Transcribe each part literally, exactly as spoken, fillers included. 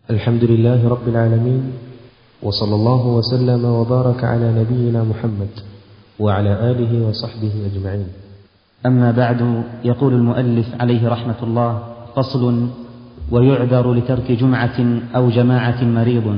الحمد لله رب العالمين، وصلى الله وسلم وبارك على نبينا محمد وعلى آله وصحبه أجمعين. أما بعد، يقول المؤلف عليه رحمة الله: فصل: ويعذر لترك جمعة أو جماعة مريض.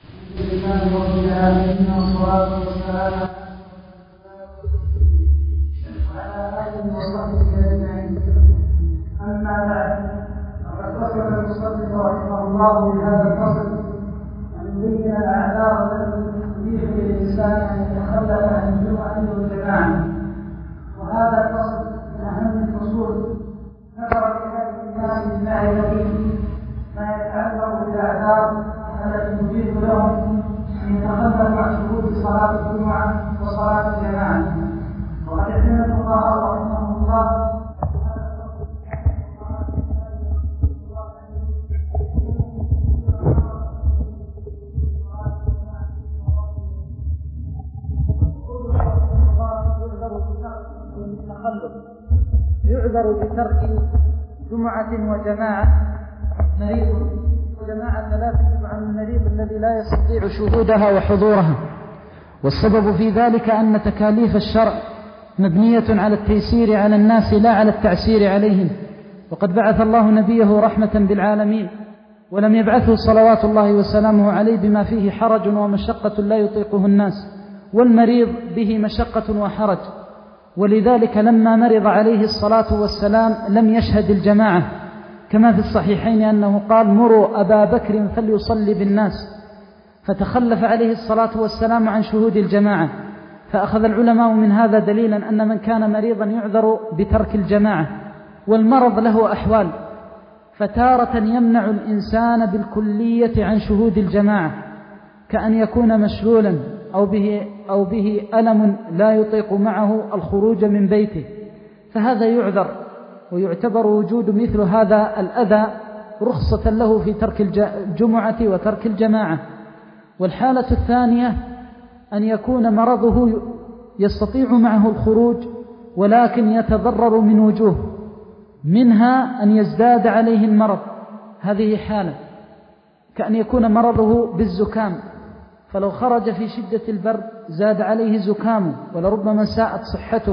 أما بعد، فقد وصف المصنف رحمه الله بهذا الفصل أن يبين الأعذار التي تبيح للإنسان أن يتخلف عن الجمعة والجماعة، وهذا الفصل من أهم الفصول ذكر لهذه الناس بالمعرفة ما يتعلق بالأعذار التي تبيح لهم أن يتخلفوا عن شهود صلاة الجمعة وصلاة الجماعة. وقد اعتمد الفقهاء رحمهم الله يعذر بترك جمعة وجماعة مريض. وجماعة لا تجب عن المريض الذي لا يستطيع شهودها وحضورها، والسبب في ذلك أن تكاليف الشرع مبنية على التيسير على الناس لا على التعسير عليهم، وقد بعث الله نبيه رحمة بالعالمين، ولم يبعثه صلوات الله وسلامه عليه بما فيه حرج ومشقة لا يطيقه الناس، والمريض به مشقة وحرج. ولذلك لما مرض عليه الصلاة والسلام لم يشهد الجماعة، كما في الصحيحين أنه قال: مروا أبا بكر فليصلي بالناس، فتخلف عليه الصلاة والسلام عن شهود الجماعة. فأخذ العلماء من هذا دليلا أن من كان مريضا يعذر بترك الجماعة. والمرض له أحوال، فتارة يمنع الإنسان بالكلية عن شهود الجماعة، كأن يكون مشلولا أو به, أو به ألم لا يطيق معه الخروج من بيته، فهذا يعذر، ويعتبر وجود مثل هذا الأذى رخصة له في ترك الجمعة وترك الجماعة. والحالة الثانية أن يكون مرضه يستطيع معه الخروج ولكن يتضرر من وجوه، منها أن يزداد عليه المرض، هذه حالة، كأن يكون مرضه بالزكام، فلو خرج في شدة البرد زاد عليه زكامه ولربما ساءت صحته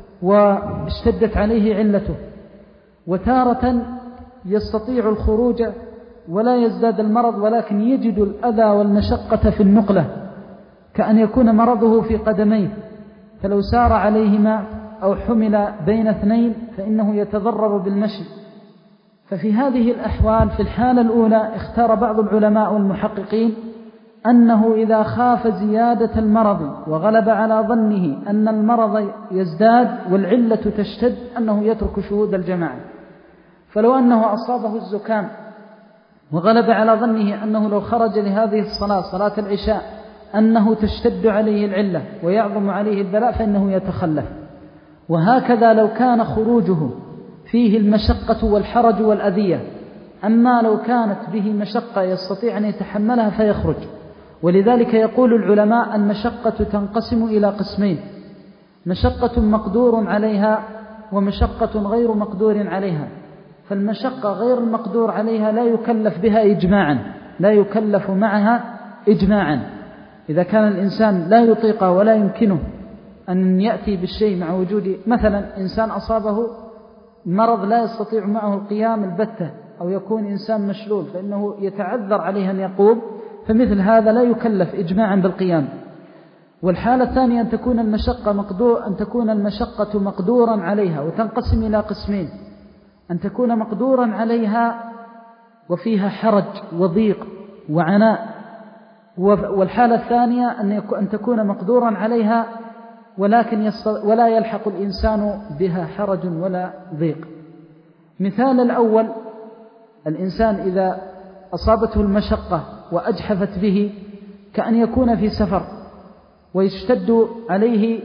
واشتدت عليه علته. وتارة يستطيع الخروج ولا يزداد المرض ولكن يجد الأذى والمشقة في النقلة، كأن يكون مرضه في قدميه، فلو سار عليهما أو حمل بين اثنين فإنه يتضرر بالمشي. ففي هذه الأحوال في الحالة الأولى اختار بعض العلماء والمحققين أنه إذا خاف زيادة المرض وغلب على ظنه أن المرض يزداد والعلة تشتد أنه يترك شهود الجماعة. فلو أنه أصابه الزكام وغلب على ظنه أنه لو خرج لهذه الصلاة صلاة العشاء أنه تشتد عليه العلة ويعظم عليه البلاء فإنه يتخلف. وهكذا لو كان خروجه فيه المشقة والحرج والأذية، أما لو كانت به مشقة يستطيع أن يتحملها فيخرج. ولذلك يقول العلماء: المشقة تنقسم إلى قسمين: مشقة مقدور عليها ومشقة غير مقدور عليها. فالمشقة غير المقدور عليها لا يكلف بها إجماعا، لا يكلف معها إجماعا. إذا كان الإنسان لا يطيقه ولا يمكنه أن يأتي بالشيء مع وجود، مثلا إنسان أصابه مرض لا يستطيع معه القيام البتة، أو يكون إنسان مشلول فإنه يتعذر عليه أن يقوم، فمثل هذا لا يكلف إجماعا بالقيام. والحالة الثانية أن تكون المشقة مقدور أن تكون المشقة مقدورا عليها، وتنقسم إلى قسمين: أن تكون مقدورا عليها وفيها حرج وضيق وعناء، والحالة الثانية أن تكون مقدورا عليها ولكن ولا يلحق الإنسان بها حرج ولا ضيق. مثال الأول: الإنسان إذا أصابته المشقة وأجحفت به، كأن يكون في سفر ويشتد عليه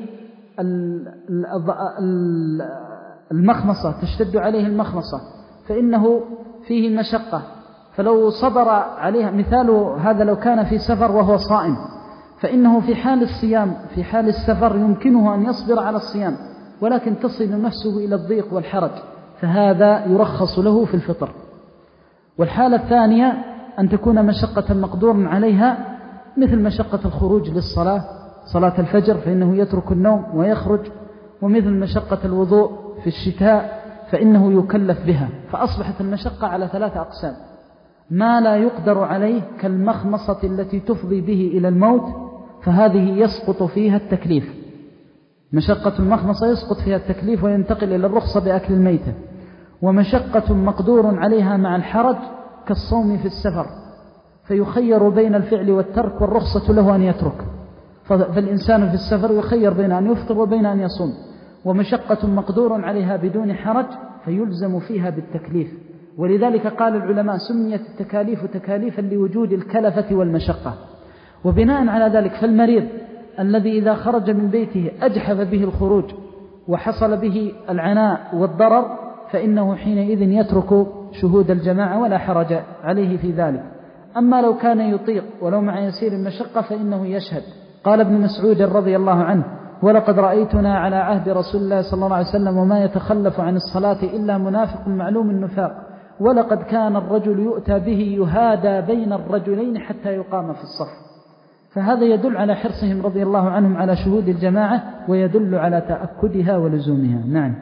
المخمصة، تشتد عليه المخمصة، فإنه فيه مشقة، فلو صبر عليها، مثال هذا لو كان في سفر وهو صائم، فإنه في حال الصيام في حال السفر يمكنه أن يصبر على الصيام، ولكن تصل نفسه إلى الضيق والحرج، فهذا يرخص له في الفطر. والحالة الثانية أن تكون مشقة مقدور عليها مثل مشقة الخروج للصلاة صلاة الفجر فإنه يترك النوم ويخرج، ومثل مشقة الوضوء في الشتاء فإنه يكلف بها. فأصبحت المشقة على ثلاثة أقسام: ما لا يقدر عليه كالمخمصة التي تفضي به إلى الموت فهذه يسقط فيها التكليف، مشقة المخمصة يسقط فيها التكليف وينتقل إلى الرخصة بأكل الميتة. ومشقة مقدور عليها مع الحرج كالصوم في السفر فيخير بين الفعل والترك والرخصة له أن يترك، فالإنسان في السفر يخير بين أن يفطر وبين أن يصوم. ومشقة مقدور عليها بدون حرج فيلزم فيها بالتكليف، ولذلك قال العلماء سميت التكاليف تكاليفا لوجود الكلفة والمشقة. وبناء على ذلك فالمريض الذي إذا خرج من بيته أجحف به الخروج وحصل به العناء والضرر فإنه حينئذ يترك شهود الجماعة ولا حرج عليه في ذلك. أما لو كان يطيق ولو مع يسير المشقة فإنه يشهد. قال ابن مسعود رضي الله عنه: ولقد رأيتنا على عهد رسول الله صلى الله عليه وسلم وما يتخلف عن الصلاة إلا منافق معلوم النفاق، ولقد كان الرجل يؤتى به يهادى بين الرجلين حتى يقام في الصف. فهذا يدل على حرصهم رضي الله عنهم على شهود الجماعة ويدل على تأكدها ولزومها. نعم.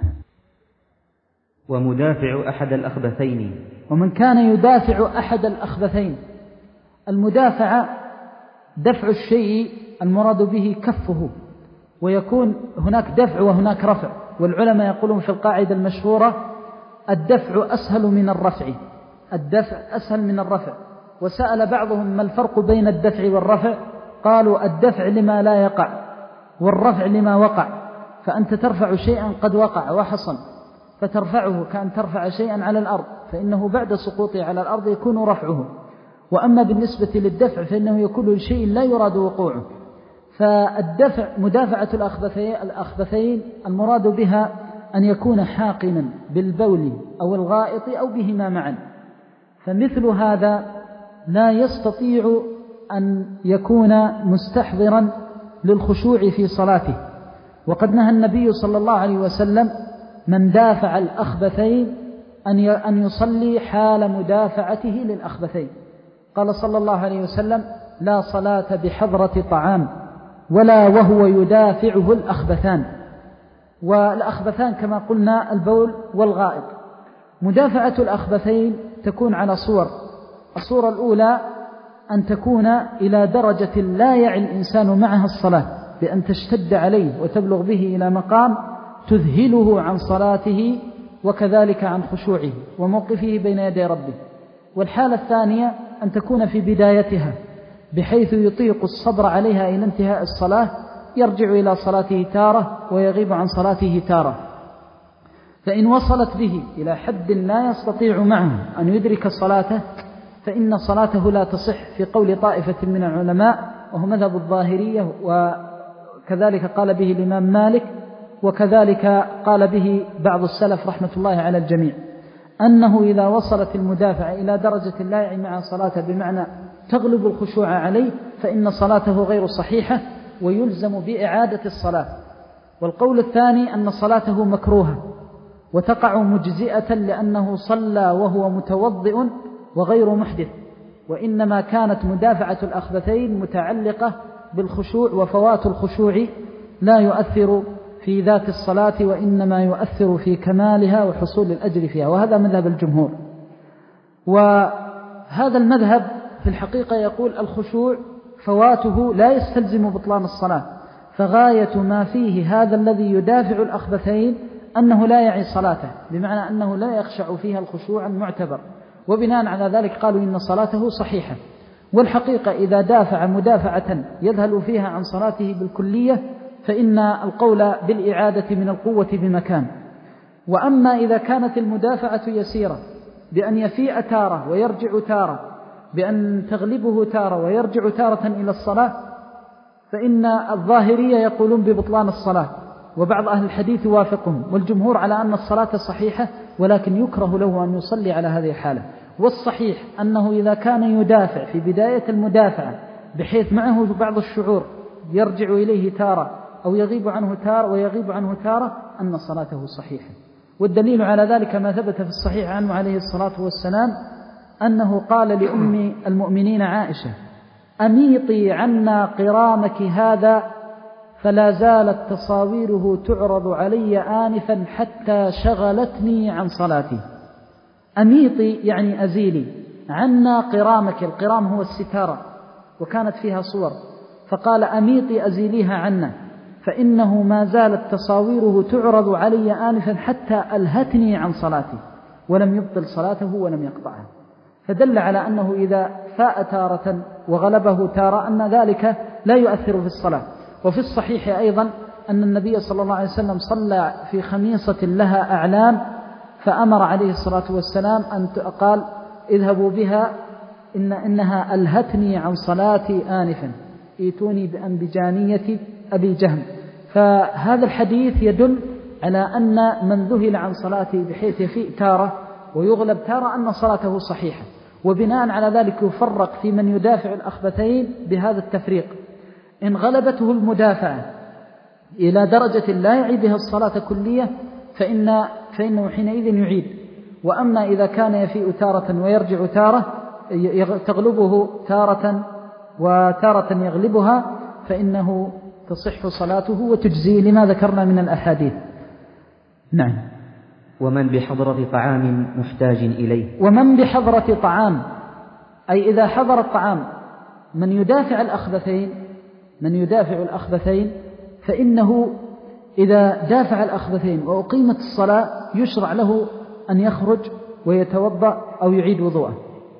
ومدافع أحد الأخبثين. ومن كان يدافع أحد الأخبثين، المدافع دفع الشيء المراد به كفه، ويكون هناك دفع وهناك رفع، والعلماء يقولون في القاعدة المشهورة الدفع أسهل من الرفع، الدفع أسهل من الرفع. وسأل بعضهم ما الفرق بين الدفع والرفع؟ قالوا الدفع لما لا يقع والرفع لما وقع. فأنت ترفع شيئا قد وقع وحصل فترفعه كأن ترفع شيئا على الأرض، فإنه بعد سقوطه على الأرض يكون رفعه. وأما بالنسبة للدفع فإنه يكون لشيء لا يراد وقوعه. فالدفع مدافعة الأخبثين المراد بها أن يكون حاقنا بالبول أو الغائط أو بهما معا، فمثل هذا لا يستطيع أن يكون مستحضرا للخشوع في صلاته. وقد نهى النبي صلى الله عليه وسلم من دافع الأخبثين أن يصلي حال مدافعته للأخبثين. قال صلى الله عليه وسلم: لا صلاة بحضرة طعام ولا وهو يدافعه الأخبثان. والأخبثان كما قلنا البول والغائط. مدافعة الأخبثين تكون على صور: الصورة الأولى أن تكون إلى درجة لا يعي الإنسان معها الصلاة، بأن تشتد عليه وتبلغ به إلى مقام تذهله عن صلاته وكذلك عن خشوعه وموقفه بين يدي ربه. والحالة الثانية أن تكون في بدايتها بحيث يطيق الصبر عليها إلى انتهاء الصلاة، يرجع إلى صلاته تارة ويغيب عن صلاته تارة. فإن وصلت به إلى حد لا يستطيع معه أن يدرك صلاته فإن صلاته لا تصح، في قول طائفة من العلماء وهو مذهب الظاهرية، وكذلك قال به الإمام مالك، وكذلك قال به بعض السلف رحمة الله على الجميع، أنه إذا وصلت المدافع إلى درجة لا يعي مع صلاته بمعنى تغلب الخشوع عليه فإن صلاته غير صحيحة ويلزم بإعادة الصلاة. والقول الثاني أن صلاته مكروهة وتقع مجزئة لأنه صلى وهو متوضئ وغير محدث، وإنما كانت مدافعة الأخبثين متعلقة بالخشوع، وفوات الخشوع لا يؤثر في ذات الصلاة وإنما يؤثر في كمالها وحصول الأجر فيها، وهذا مذهب الجمهور. وهذا المذهب في الحقيقة يقول الخشوع فواته لا يستلزم بطلان الصلاة، فغاية ما فيه هذا الذي يدافع الأخبثين أنه لا يعي صلاته، بمعنى أنه لا يخشع فيها الخشوع المعتبر، وبناء على ذلك قالوا إن صلاته صحيحة. والحقيقة إذا دافع مدافعة يذهل فيها عن صلاته بالكلية فإن القول بالإعادة من القوة بمكان. وأما إذا كانت المدافعة يسيرة بأن يفيء تارة ويرجع تارة، بأن تغلبه تارة ويرجع تارة إلى الصلاة، فإن الظاهرية يقولون ببطلان الصلاة، وبعض أهل الحديث يوافقهم، والجمهور على أن الصلاة صحيحة ولكن يكره له أن يصلي على هذه الحالة. والصحيح أنه إذا كان يدافع في بداية المدافعة بحيث معه بعض الشعور يرجع إليه تارة أو يغيب عنه تارة ويغيب عنه تارة أن صلاته صحيحة. والدليل على ذلك ما ثبت في الصحيح عنه عليه الصلاة والسلام أنه قال لأم المؤمنين عائشة: أميطي عنا قرامك هذا، فلا زالت تصاويره تعرض علي آنفا حتى شغلتني عن صلاتي. أميطي يعني أزيلي، عنا قرامك، القرام هو الستارة وكانت فيها صور، فقال أميطي أزيليها عنا، فإنه ما زالت تصاويره تعرض علي آنفا حتى ألهتني عن صلاتي، ولم يبطل صلاته ولم يقطعها. فدل على أنه إذا فاء تارة وغلبه تارة أن ذلك لا يؤثر في الصلاة. وفي الصحيح أيضا أن النبي صلى الله عليه وسلم صلى في خميصة لها أعلام، فأمر عليه الصلاة والسلام أن قال: اذهبوا بها إن إنها ألهتني عن صلاتي آنفا، ائتوني بأنبجانية أبي جهم. فهذا الحديث يدل على أن من ذهل عن صلاته بحيث يفيء تارة ويغلب تارة أن صلاته صحيحة. وبناء على ذلك يفرق في من يدافع الأخبثين بهذا التفريق: إن غلبته المدافعة إلى درجة لا يعيدها الصلاة كلية فإن فإنه حينئذ يعيد. وأما إذا كان يفيء تارة ويرجع تارة، تغلبه تارة وتارة يغلبها، فإنه تصح صلاته وتجزي لما ذكرنا من الأحاديث. نعم. ومن بحضرة طعام محتاج إليه. ومن بحضرة طعام، أي إذا حضر الطعام من يدافع الأخبثين من يدافع الأخبثين فإنه إذا دافع الأخبثين وأقيمت الصلاة يشرع له أن يخرج ويتوضأ أو يعيد وضوءه.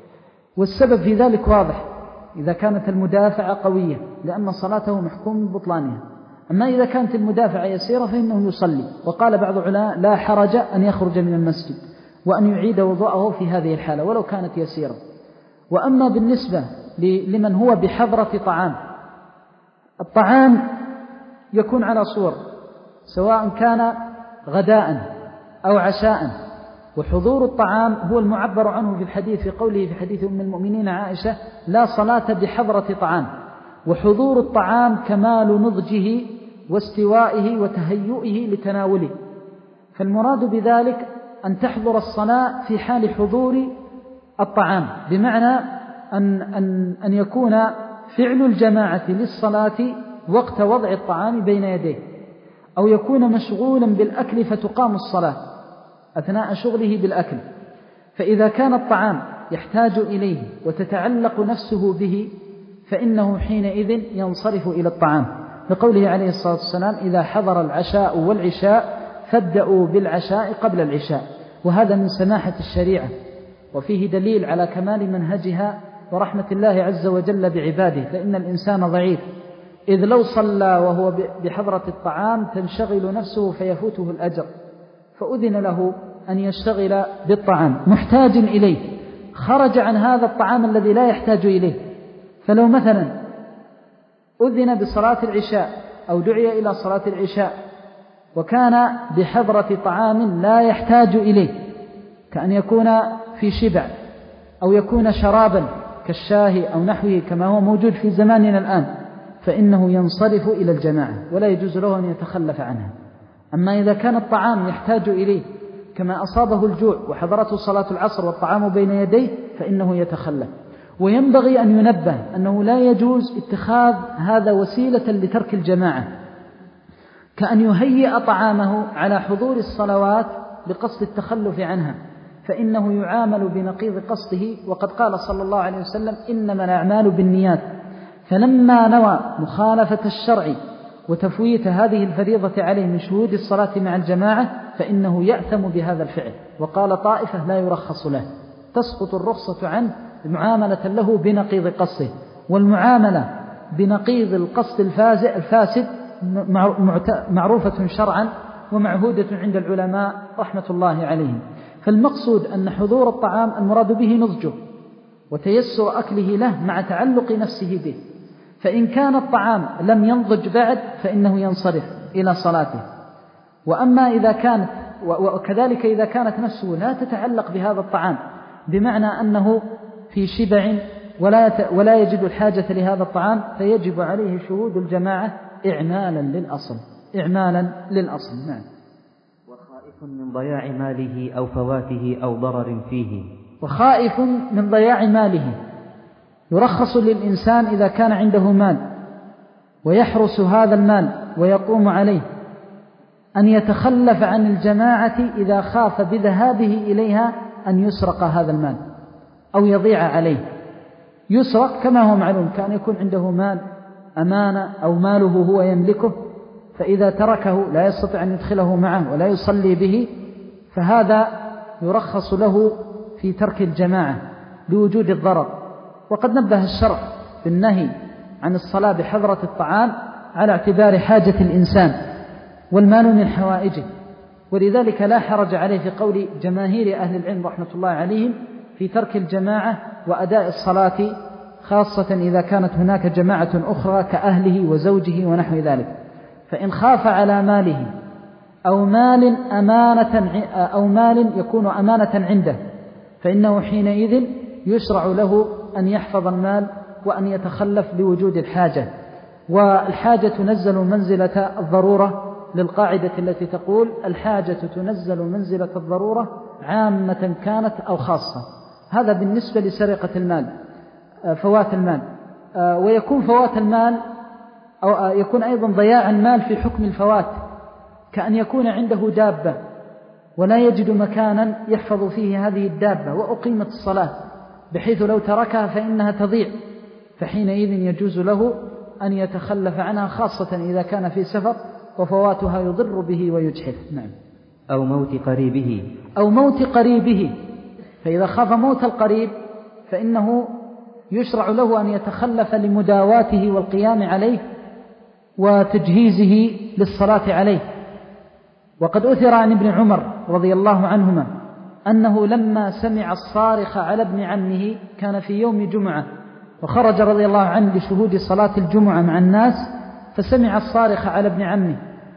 والسبب في ذلك واضح: إذا كانت المدافعة قوية لأن صلاته محكوم ببطلانها. أما إذا كانت المدافعة يسيرة فإنه يصلي. وقال بعض العلماء: لا حرج أن يخرج من المسجد وأن يعيد وضوءه في هذه الحالة ولو كانت يسيرة. وأما بالنسبة لمن هو بحضرة طعام، الطعام يكون على صور، سواء كان غداء أو عشاء. وحضور الطعام هو المعبر عنه في الحديث، في قوله في حديث أم المؤمنين عائشة: لا صلاة بحضرة طعام. وحضور الطعام كمال نضجه واستوائه وتهيئه لتناوله. فالمراد بذلك أن تحضر الصلاة في حال حضور الطعام، بمعنى أن, أن, أن يكون فعل الجماعة للصلاة وقت وضع الطعام بين يديه، أو يكون مشغولا بالأكل فتقام الصلاة أثناء شغله بالأكل. فإذا كان الطعام يحتاج إليه وتتعلق نفسه به فإنه حينئذ ينصرف إلى الطعام، لقوله عليه الصلاة والسلام: إذا حضر العشاء والعشاء فابدأوا بالعشاء قبل العشاء. وهذا من سماحة الشريعة، وفيه دليل على كمال منهجها ورحمة الله عز وجل بعباده. فإن الإنسان ضعيف، إذ لو صلى وهو بحضرة الطعام تنشغل نفسه فيفوته الأجر، فأذن له أن يشتغل بالطعام محتاج إليه، خرج عن هذا الطعام الذي لا يحتاج إليه. فلو مثلا أذن بصلاة العشاء أو دعي إلى صلاة العشاء وكان بحضرة طعام لا يحتاج إليه، كأن يكون في شبع أو يكون شرابا كالشاهي أو نحوه كما هو موجود في زماننا الآن، فإنه ينصرف إلى الجماعة ولا يجوز له أن يتخلف عنها. أما إذا كان الطعام يحتاج إليه كما أصابه الجوع وحضرته صلاة العصر والطعام بين يديه فإنه يتخلف. وينبغي أن ينبه أنه لا يجوز اتخاذ هذا وسيلة لترك الجماعة، كأن يهيئ طعامه على حضور الصلوات بقصد التخلف عنها، فإنه يعامل بنقيض قصده. وقد قال صلى الله عليه وسلم: إنما الأعمال بالنيات. فلما نوى مخالفة الشرع وتفويت هذه الفريضة عليه من شهود الصلاة مع الجماعة فإنه يأثم بهذا الفعل. وقال طائفة: لا يرخص له، تسقط الرخصة عنه معاملة له بنقيض قصده. والمعاملة بنقيض القصد الفاسد معروفة شرعا ومعهودة عند العلماء رحمة الله عليهم. فالمقصود أن حضور الطعام المراد به نضجه وتيسر أكله له مع تعلق نفسه به. فإن كان الطعام لم ينضج بعد فإنه ينصرف إلى صلاته. وأما إذا كانت وكذلك إذا كانت نفسه لا تتعلق بهذا الطعام، بمعنى أنه في شبع ولا ولا يجد الحاجة لهذا الطعام، فيجب عليه شهود الجماعة إعمالا للأصل إعمالا للأصل. نعم. وخائف من ضياع ماله أو فواته أو ضرر فيه. وخائف من ضياع ماله. يرخص للإنسان إذا كان عنده مال ويحرس هذا المال ويقوم عليه أن يتخلف عن الجماعة إذا خاف بذهابه إليها أن يسرق هذا المال أو يضيع عليه. يسرق كما هو معلوم، كان يكون عنده مال أمانة أو ماله هو يملكه، فإذا تركه لا يستطيع أن يدخله معه ولا يصلي به، فهذا يرخص له في ترك الجماعة لوجود الضرر. وقد نبه الشرع بالنهي عن الصلاة بحضرة الطعام على اعتبار حاجة الإنسان والمال من حوائجه، ولذلك لا حرج عليه في قول جماهير أهل العلم رحمة الله عليهم في ترك الجماعة وأداء الصلاة، خاصة إذا كانت هناك جماعة أخرى كأهله وزوجه ونحو ذلك. فإن خاف على ماله أو مال أمانة أو مال يكون أمانة عنده، فإنه حينئذ يشرع له أن يحفظ المال وأن يتخلف لوجود الحاجة. والحاجة تنزل منزلة الضرورة للقاعدة التي تقول الحاجة تنزل منزلة الضرورة عامة كانت أو خاصة. هذا بالنسبة لسرقة المال، فوات المال. ويكون فوات المال أو يكون أيضا ضياع المال في حكم الفوات، كأن يكون عنده دابة ولا يجد مكانا يحفظ فيه هذه الدابة وأقيمت الصلاة بحيث لو تركها فإنها تضيع، فحينئذ يجوز له أن يتخلف عنها، خاصة إذا كان في سفر وفواتها يضر به ويجحف. نعم. أو موت قريبه أو موت قريبه، فإذا خاف موت القريب فإنه يشرع له أن يتخلف لمداواته والقيام عليه وتجهيزه للصلاة عليه. وقد أثر عن ابن عمر رضي الله عنهما أنه لما سمع الصارخ على ابن عمه، كان في يوم جمعة وخرج رضي الله عنه لشهود صلاة الجمعة مع الناس، فسمع الصارخ على ابن عمه،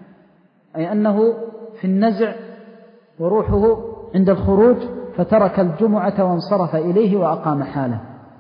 أي أنه في النزع وروحه عند الخروج، فترك الجمعة وانصرف إليه وأقام حاله.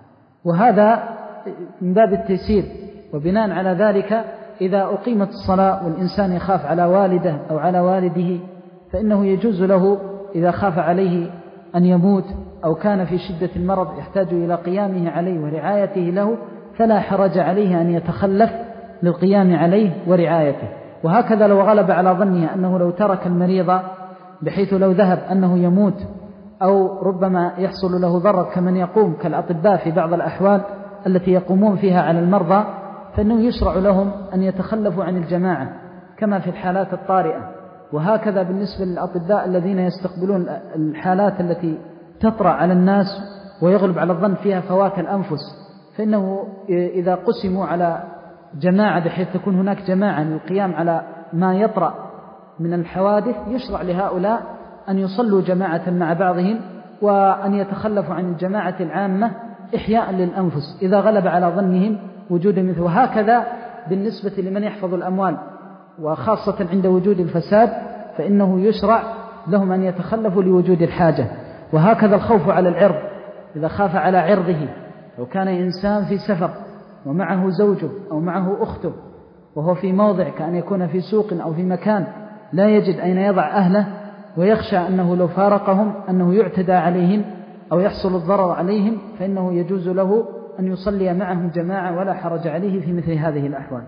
وهذا من باب التيسير. وبناء على ذلك إذا أقيمت الصلاة والإنسان يخاف على والده أو على والده، فإنه يجوز له إذا خاف عليه أن يموت أو كان في شدة المرض يحتاج إلى قيامه عليه ورعايته له، فلا حرج عليه أن يتخلف للقيام عليه ورعايته. وهكذا لو غلب على ظنه أنه لو ترك المريض بحيث لو ذهب أنه يموت أو ربما يحصل له ضرر، كمن يقوم كالأطباء في بعض الأحوال التي يقومون فيها على المرضى، فإنه يشرع لهم أن يتخلفوا عن الجماعة كما في الحالات الطارئة. وهكذا بالنسبة للأطباء الذين يستقبلون الحالات التي تطرأ على الناس ويغلب على الظن فيها فوات الأنفس، فإنه إذا قسموا على جماعة بحيث تكون هناك جماعة للقيام على ما يطرأ من الحوادث، يشرع لهؤلاء أن يصلوا جماعة مع بعضهم وأن يتخلفوا عن الجماعة العامة إحياء للأنفس إذا غلب على ظنهم وجود مثل. وهكذا بالنسبة لمن يحفظ الأموال، وخاصة عند وجود الفساد، فإنه يشرع لهم أن يتخلفوا لوجود الحاجة. وهكذا الخوف على العرض، إذا خاف على عرضه، لو كان إنسان في سفر ومعه زوجه أو معه أخته وهو في موضع كأن يكون في سوق أو في مكان لا يجد أين يضع أهله، ويخشى أنه لو فارقهم أنه يعتدى عليهم أو يحصل الضرر عليهم، فإنه يجوز له أن يصلي معهم جماعة ولا حرج عليه في مثل هذه الأحوال.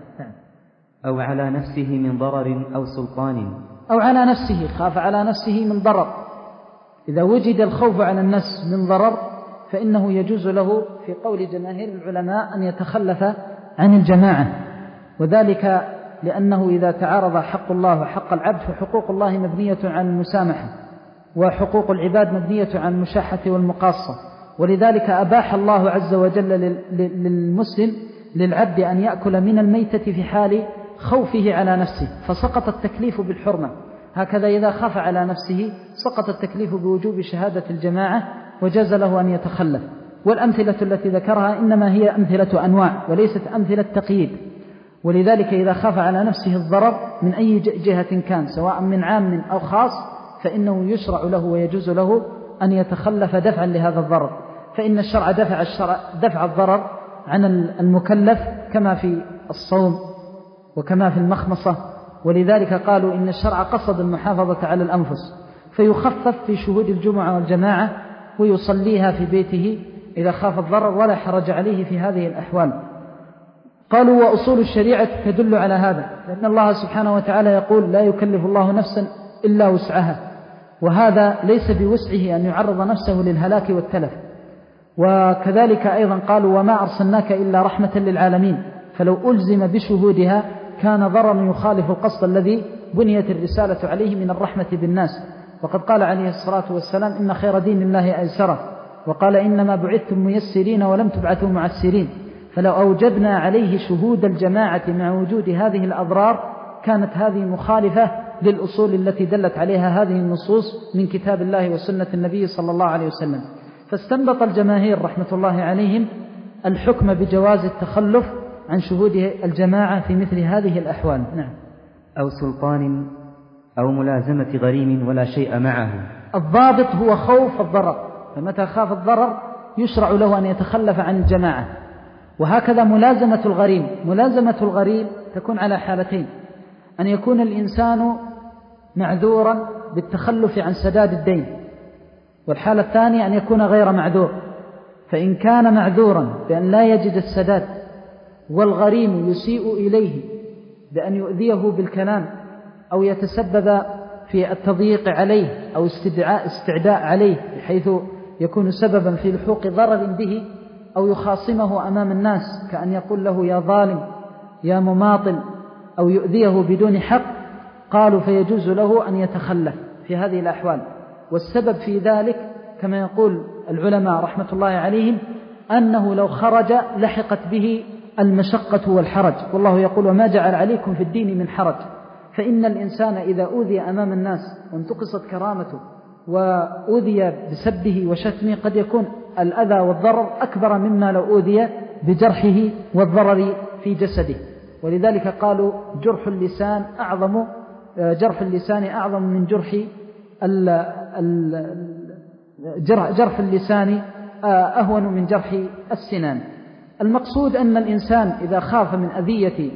أو على نفسه من ضرر أو سلطان أو على نفسه، خاف على نفسه من ضرر. إذا وجد الخوف على النفس من ضرر فإنه يجوز له في قول جماهير العلماء أن يتخلف عن الجماعة، وذلك لأنه إذا تعارض حق الله وحق العبد فحقوق الله مبنية عن المسامحة، وحقوق العباد مبنية عن المشاحة والمقاصة. ولذلك أباح الله عز وجل للمسلم للعبد أن يأكل من الميتة في حال خوفه على نفسه، فسقط التكليف بالحرمة. هكذا إذا خاف على نفسه سقط التكليف بوجوب شهادة الجماعة وجاز له أن يتخلف. والأمثلة التي ذكرها إنما هي أمثلة أنواع وليست أمثلة تقييد. ولذلك إذا خاف على نفسه الضرر من أي جهة كان سواء من عام أو خاص، فإنه يشرع له ويجوز له أن يتخلف دفعا لهذا الضرر، فإن الشرع دفع, الشرع دفع الضرر عن المكلف كما في الصوم وكما في المخمصة. ولذلك قالوا إن الشرع قصد المحافظة على الأنفس، فيخفف في شهود الجمعة والجماعة ويصليها في بيته إذا خاف الضرر ولا حرج عليه في هذه الأحوال. قالوا وأصول الشريعة تدل على هذا، لأن الله سبحانه وتعالى يقول لا يكلف الله نفسا إلا وسعها، وهذا ليس بوسعه أن يعرض نفسه للهلاك والتلف. وكذلك أيضا قالوا وما أرسلناك إلا رحمة للعالمين، فلو ألزم بشهودها كان ضررا يخالف القصد الذي بنيت الرسالة عليه من الرحمة بالناس. وقد قال عليه الصلاة والسلام إن خير دين الله أيسره، وقال إنما بعثتم ميسرين ولم تبعثوا معسرين. فلو أوجبنا عليه شهود الجماعة مع وجود هذه الأضرار كانت هذه مخالفة للأصول التي دلت عليها هذه النصوص من كتاب الله وسنة النبي صلى الله عليه وسلم. فاستنبط الجماهير رحمة الله عليهم الحكم بجواز التخلف عن شهود الجماعة في مثل هذه الأحوال. نعم. أو سلطان أو ملازمة غريم ولا شيء معه. الضابط هو خوف الضرر، فمتى خاف الضرر يشرع له أن يتخلف عن الجماعة. وهكذا ملازمة الغريم، ملازمة الغريم تكون على حالتين: أن يكون الإنسان معذورا بالتخلف عن سداد الدين، والحالة الثانية أن يكون غير معذور. فإن كان معذورا بأن لا يجد السداد والغريم يسيء إليه بأن يؤذيه بالكلام أو يتسبب في التضييق عليه أو استدعاء استعداء عليه بحيث يكون سببا في لحوق ضرر به، أو يخاصمه أمام الناس كأن يقول له يا ظالم يا مماطل، أو يؤذيه بدون حق، قالوا فيجوز له أن يتخلف في هذه الأحوال. والسبب في ذلك كما يقول العلماء رحمة الله عليهم أنه لو خرج لحقت به المشقة والحرج، والله يقول وما جعل عليكم في الدين من حرج. فإن الإنسان إذا أوذي أمام الناس وانتقصت كرامته وأوذي بسبه وشتمه قد يكون الأذى والضرر أكبر مما لو أوذي بجرحه والضرر في جسده. ولذلك قالوا جرح اللسان أعظم جرح اللسان أعظم من جرح جرح اللسان أهون من جرح السنان. المقصود أن الإنسان إذا خاف من أذية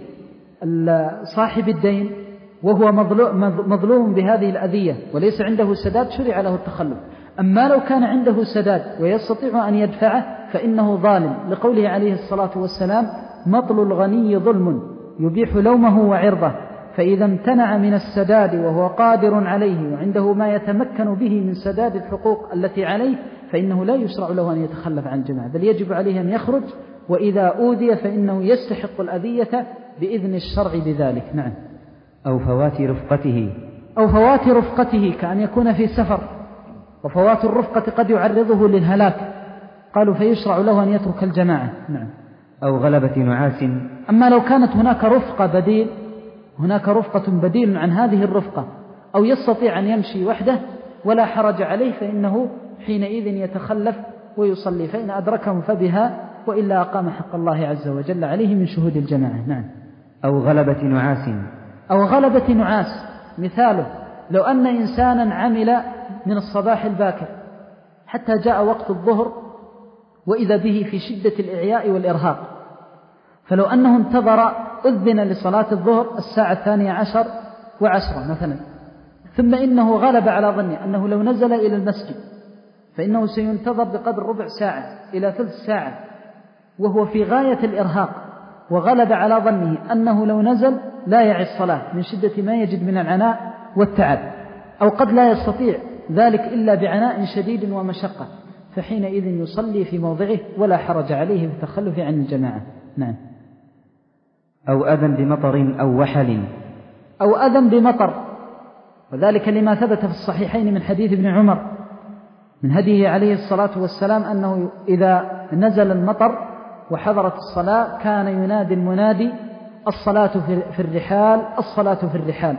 صاحب الدين وهو مظلوم بهذه الأذية وليس عنده سداد شرع له التخلف. أما لو كان عنده سداد ويستطيع أن يدفعه فإنه ظالم، لقوله عليه الصلاة والسلام مطل الغني ظلم يبيح لومه وعرضه، فإذا امتنع من السداد وهو قادر عليه وعنده ما يتمكن به من سداد الحقوق التي عليه فإنه لا يشرع له أن يتخلف عن الجماعة، بل يجب عليه أن يخرج، وإذا أوذي فإنه يستحق الأذية بإذن الشرع بذلك. نعم. أو فوات رفقته أو فوات رفقته كأن يكون في سفر، وفوات الرفقة قد يعرضه للهلاك، قالوا فيشرع له أن يترك الجماعة. نعم. أو غلبة نعاس. أما لو كانت هناك رفقة بديل هناك رفقة بديل عن هذه الرفقة أو يستطيع أن يمشي وحده ولا حرج عليه فإنه حينئذ يتخلف ويصلي، فإن أدركهم فبها وإلا أقام حق الله عز وجل عليه من شهود الجماعة. نعم. أو غلبة نعاس. أو غلبة نعاس مثاله لو أن إنسانا عمل من الصباح الباكر حتى جاء وقت الظهر وإذا به في شدة الإعياء والإرهاق، فلو أنه انتظر أذن لصلاة الظهر الساعة الثانية عشر وعشرة مثلا، ثم إنه غلب على ظنه أنه لو نزل إلى المسجد فإنه سينتظر بقدر ربع ساعة إلى ثلث ساعة وهو في غاية الإرهاق، وغلب على ظنه أنه لو نزل لا يعي الصلاة من شدة ما يجد من العناء والتعب، أو قد لا يستطيع ذلك إلا بعناء شديد ومشقة، فحينئذ يصلي في موضعه ولا حرج عليه بالتخلف عن الجماعة. نعم. أو أذى بمطر أو وحل. أو أذى بمطر، وذلك لما ثبت في الصحيحين من حديث ابن عمر من هديه عليه الصلاة والسلام أنه إذا نزل المطر وحضرت الصلاة كان ينادي المنادي الصلاة في الرحال الصلاة في الرحال.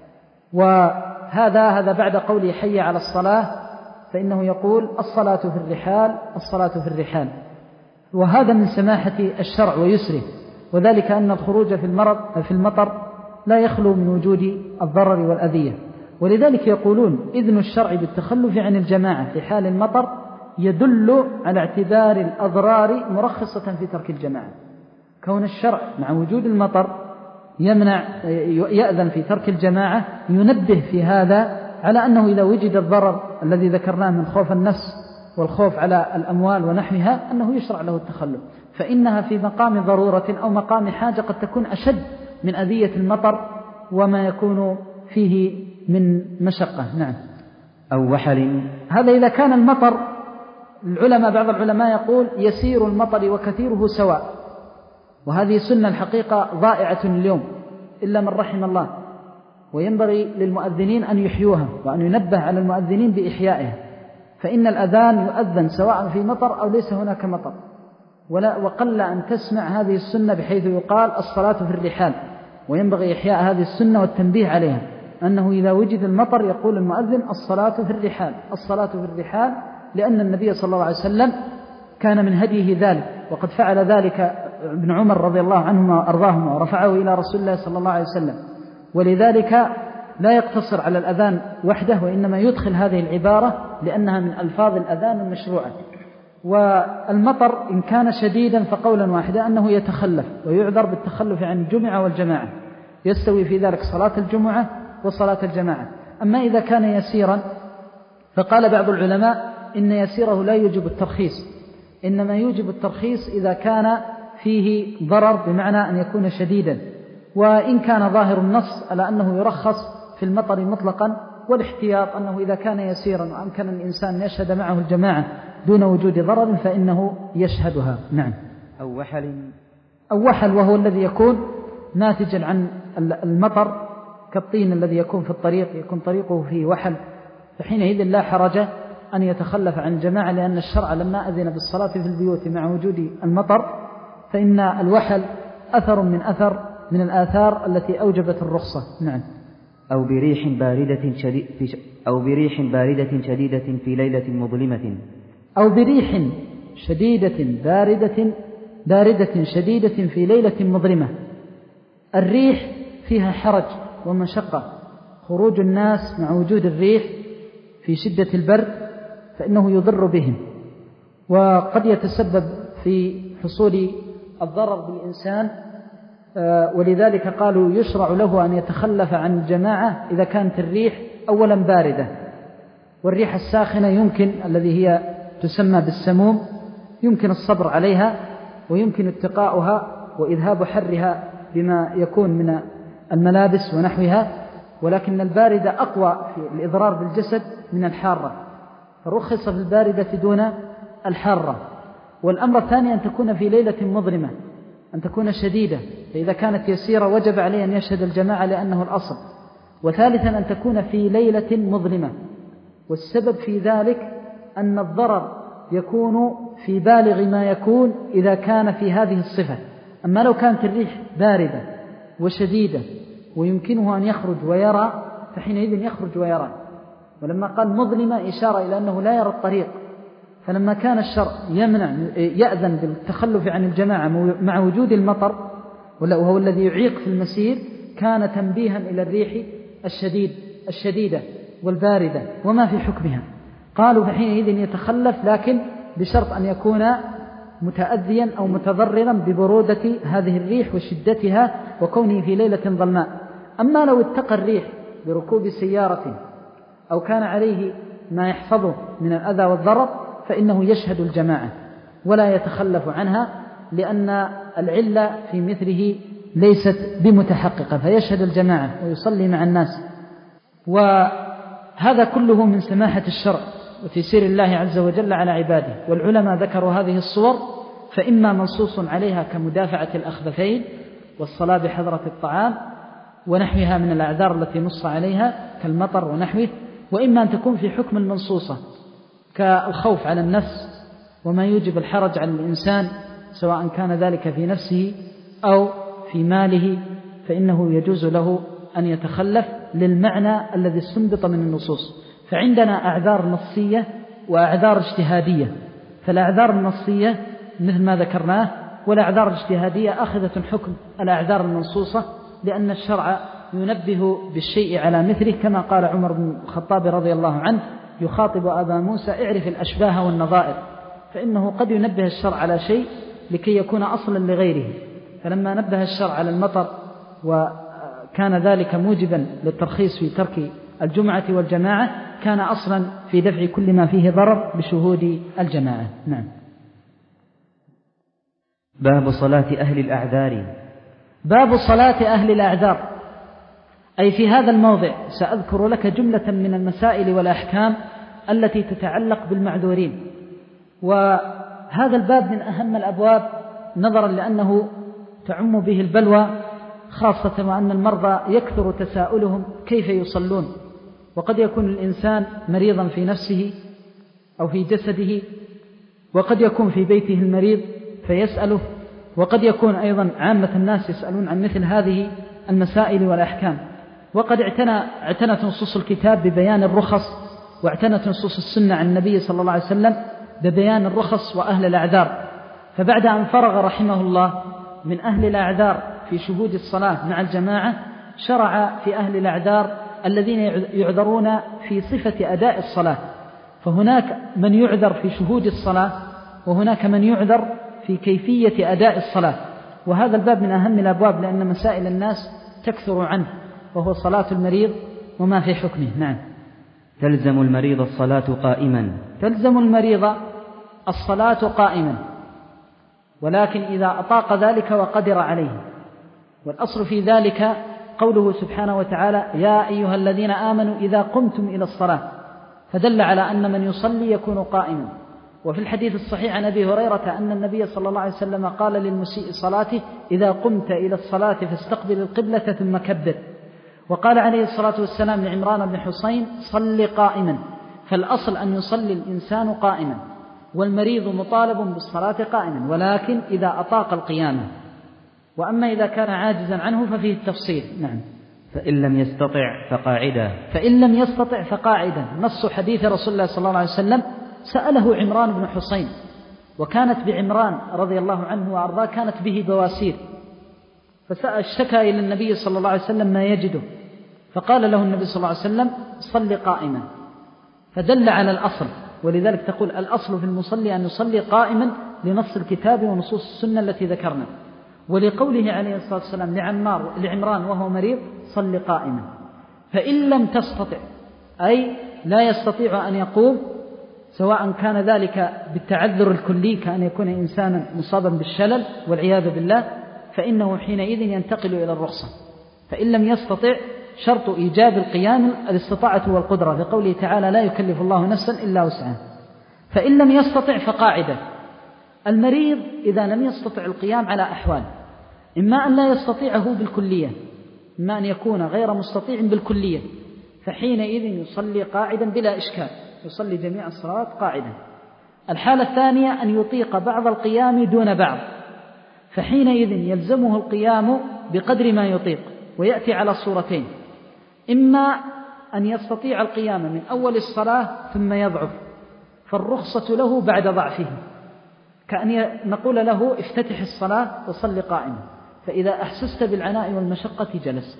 وهذا هذا بعد قوله حي على الصلاة فإنه يقول الصلاة في الرحال الصلاة في الرحال. وهذا من سماحة الشرع ويسره، وذلك أن الخروج في المرض في المطر لا يخلو من وجود الضرر والأذية، ولذلك يقولون إذن الشرع بالتخلف عن الجماعة في حال المطر يدل على اعتبار الأضرار مرخصة في ترك الجماعة. كون الشرع مع وجود المطر يمنع يأذن في ترك الجماعة ينبه في هذا على أنه إذا وجد الضرر الذي ذكرناه من خوف النفس والخوف على الأموال ونحوها أنه يشرع له التخلف، فإنها في مقام ضرورة أو مقام حاجة قد تكون أشد من أذية المطر وما يكون فيه من مشقة. نعم. أو وحل. هذا إذا كان المطر، العلماء بعض العلماء يقول يسير المطر وكثيره سواء، وهذه سنة الحقيقة ضائعة اليوم إلا من رحم الله، وينبغي للمؤذنين أن يحيوها وأن ينبه على المؤذنين بإحيائها، فإن الأذان يؤذن سواء في مطر أو ليس هناك مطر، ولا وقل أن تسمع هذه السنة بحيث يقال الصلاة في الرحال، وينبغي إحياء هذه السنة والتنبيه عليها، أنه إذا وجد المطر يقول المؤذن الصلاة في الرحال، الصلاة في الرحال، لأن النبي صلى الله عليه وسلم كان من هديه ذلك، وقد فعل ذلك ابن عمر رضي الله عنهما وأرضاهما ورفعه إلى رسول الله صلى الله عليه وسلم. ولذلك لا يقتصر على الأذان وحده، وإنما يدخل هذه العبارة لأنها من ألفاظ الأذان المشروعة. والمطر إن كان شديدا فقولا واحدا أنه يتخلف، ويعذر بالتخلف عن الجمعة والجماعة، يستوي في ذلك صلاة الجمعة وصلاة الجماعة. أما إذا كان يسيرا فقال بعض العلماء إن يسيره لا يوجب الترخيص، إنما يوجب الترخيص إذا كان فيه ضرر، بمعنى أن يكون شديدا. وإن كان ظاهر النص على أنه يرخص في المطر مطلقا، والاحتياط أنه إذا كان يسيرا وأمكن الإنسان يشهد معه الجماعة دون وجود ضرر فإنه يشهدها. نعم. أو وحل. أو وحل، وهو الذي يكون ناتجا عن المطر كالطين الذي يكون في الطريق، يكون طريقه فيه وحل، فحينئذ لا حرج أن يتخلف عن الجماعة، لأن الشرع لما أذن بالصلاة في البيوت مع وجود المطر فإن الوحل أثر من أثر من الآثار التي أوجبت الرخصة. نعم. أو بريح باردة شديد في أو بريح باردة شديدة في ليلة مظلمة. أو بريح شديدة باردة باردة شديدة في ليلة مظلمة. الريح فيها حرج ومشقة، خروج الناس مع وجود الريح في شدة البرد فإنه يضر بهم، وقد يتسبب في حصول الضرر بالإنسان، ولذلك قالوا يشرع له أن يتخلف عن الجماعة إذا كانت الريح أولا باردة. والريح الساخنة يمكن، الذي هي تسمى بالسموم، يمكن الصبر عليها ويمكن اتقاؤها وإذهاب حرها بما يكون من الملابس ونحوها، ولكن الباردة أقوى في الإضرار بالجسد من الحارة، فرخص في الباردة دون الحارة. والأمر الثاني أن تكون في ليلة مظلمة، أن تكون شديدة، فإذا كانت يسيرة وجب عليه أن يشهد الجماعة لأنه الأصل. وثالثا أن تكون في ليلة مظلمة، والسبب في ذلك أن الضرر يكون في بالغ ما يكون إذا كان في هذه الصفة. أما لو كانت الريح باردة وشديدة ويمكنه أن يخرج ويرى فحينئذ يخرج ويرى. ولما قال مظلمة إشارة إلى أنه لا يرى الطريق، فلما كان الشرع يمنع يأذن بالتخلف عن الجماعة مع وجود المطر وهو الذي يعيق في المسير، كان تنبيها إلى الريح الشديد الشديدة والباردة وما في حكمها. قالوا فحينئذ يتخلف، لكن بشرط أن يكون متأذيا أو متضررا ببرودة هذه الريح وشدتها وكونه في ليلة ظلماء. أما لو اتقى الريح بركوب سيارة أو كان عليه ما يحفظه من الأذى والضرر فإنه يشهد الجماعة ولا يتخلف عنها، لأن العلة في مثله ليست بمتحققة، فيشهد الجماعة ويصلي مع الناس. وهذا كله من سماحة الشرع وتيسير الله عز وجل على عباده. والعلماء ذكروا هذه الصور، فإما منصوص عليها كمدافعة الأخبثين والصلاة بحضرة الطعام ونحوها من الأعذار التي نص عليها كالمطر ونحوه، وإما أن تكون في حكم المنصوصة كالخوف على النفس وما يوجب الحرج على الإنسان سواء كان ذلك في نفسه أو في ماله، فإنه يجوز له أن يتخلف للمعنى الذي استنبط من النصوص. فعندنا أعذار نصية وأعذار اجتهادية، فالأعذار النصية مثل ما ذكرناه، والأعذار الاجتهادية أخذت حكم الأعذار المنصوصة، لأن الشرع ينبه بالشيء على مثله، كما قال عمر بن الخطاب رضي الله عنه يخاطب أبا موسى: اعرف الأشباه والنظائر، فإنه قد ينبه الشرع على شيء لكي يكون أصلا لغيره. فلما نبه الشرع على المطر وكان ذلك موجبا للترخيص في ترك الجمعة والجماعة، كان أصلا في دفع كل ما فيه ضرر بشهود الجماعة. نعم. باب صلاة أهل الأعذار. باب صلاة أهل الأعذار، أي في هذا الموضع سأذكر لك جملة من المسائل والأحكام التي تتعلق بالمعذورين، وهذا الباب من أهم الأبواب نظرا لأنه تعم به البلوى، خاصة وأن المرضى يكثر تساؤلهم كيف يصلون، وقد يكون الإنسان مريضا في نفسه أو في جسده، وقد يكون في بيته المريض فيسأله، وقد يكون أيضا عامة الناس يسألون عن مثل هذه المسائل والأحكام. وقد اعتنى اعتنت نصوص الكتاب ببيان الرخص، واعتنت نصوص السنة عن النبي صلى الله عليه وسلم ببيان الرخص وأهل الأعذار. فبعد أن فرغ رحمه الله من أهل الأعذار في شهود الصلاة مع الجماعة، شرع في أهل الأعذار الذين يعذرون في صفة أداء الصلاة. فهناك من يعذر في شهود الصلاة، وهناك من يعذر في كيفية أداء الصلاة. وهذا الباب من أهم الأبواب لأن مسائل الناس تكثر عنه، وهو صلاة المريض وما في حكمه. نعم. تلزم المريض الصلاة قائما. تلزم المريض الصلاة قائما، ولكن إذا أطاق ذلك وقدر عليه. والأصل في ذلك قوله سبحانه وتعالى: يا أيها الذين آمنوا إذا قمتم إلى الصلاة، فدل على أن من يصلي يكون قائما. وفي الحديث الصحيح عن أبي هريرة أن النبي صلى الله عليه وسلم قال للمسيء صلاته: إذا قمت إلى الصلاة فاستقبل القبلة ثم كبر. وقال عليه الصلاة والسلام لعمران بن حسين: صل قائما. فالأصل أن يصلي الإنسان قائما، والمريض مطالب بالصلاة قائما، ولكن إذا أطاق القيام. وأما إذا كان عاجزا عنه ففيه التفصيل. نعم. فإن لم يستطع فقاعدا. فإن لم يستطع فقاعدا، نص حديث رسول الله صلى الله عليه وسلم: سأله عمران بن حسين، وكانت بعمران رضي الله عنه وأرضاه كانت به بواسير، فاشتكى إلى النبي صلى الله عليه وسلم ما يجده، فقال له النبي صلى الله عليه وسلم: صل قائما. فدل على الأصل، ولذلك تقول الأصل في المصلي أن يصلي قائما لنص الكتاب ونصوص السنة التي ذكرنا، ولقوله عليه الصلاة والسلام لعمار لعمران وهو مريض: صل قائما. فإن لم تستطع، أي لا يستطيع أن يقوم، سواء كان ذلك بالتعذر الكلي كأن يكون إنسانا مصابا بالشلل والعياذ بالله، فإنه حينئذ ينتقل إلى الرخصة. فإن لم يستطع، شرط إيجاب القيام الاستطاعة والقدرة، لقوله تعالى: لا يكلف الله نفسا إلا وسعها. فإن لم يستطع فقاعدة. المريض إذا لم يستطع القيام على أحوال: إما أن لا يستطيعه بالكلية، إما أن يكون غير مستطيع بالكلية، فحينئذ يصلي قاعدا بلا إشكال، يصلي جميع الصلوات قاعدا. الحالة الثانية أن يطيق بعض القيام دون بعض، فحينئذ يلزمه القيام بقدر ما يطيق، ويأتي على صورتين: إما أن يستطيع القيام من أول الصلاة ثم يضعف، فالرخصة له بعد ضعفه، كأن نقول له: افتتح الصلاة وصل قائما، فإذا أحسست بالعناء والمشقة جلس.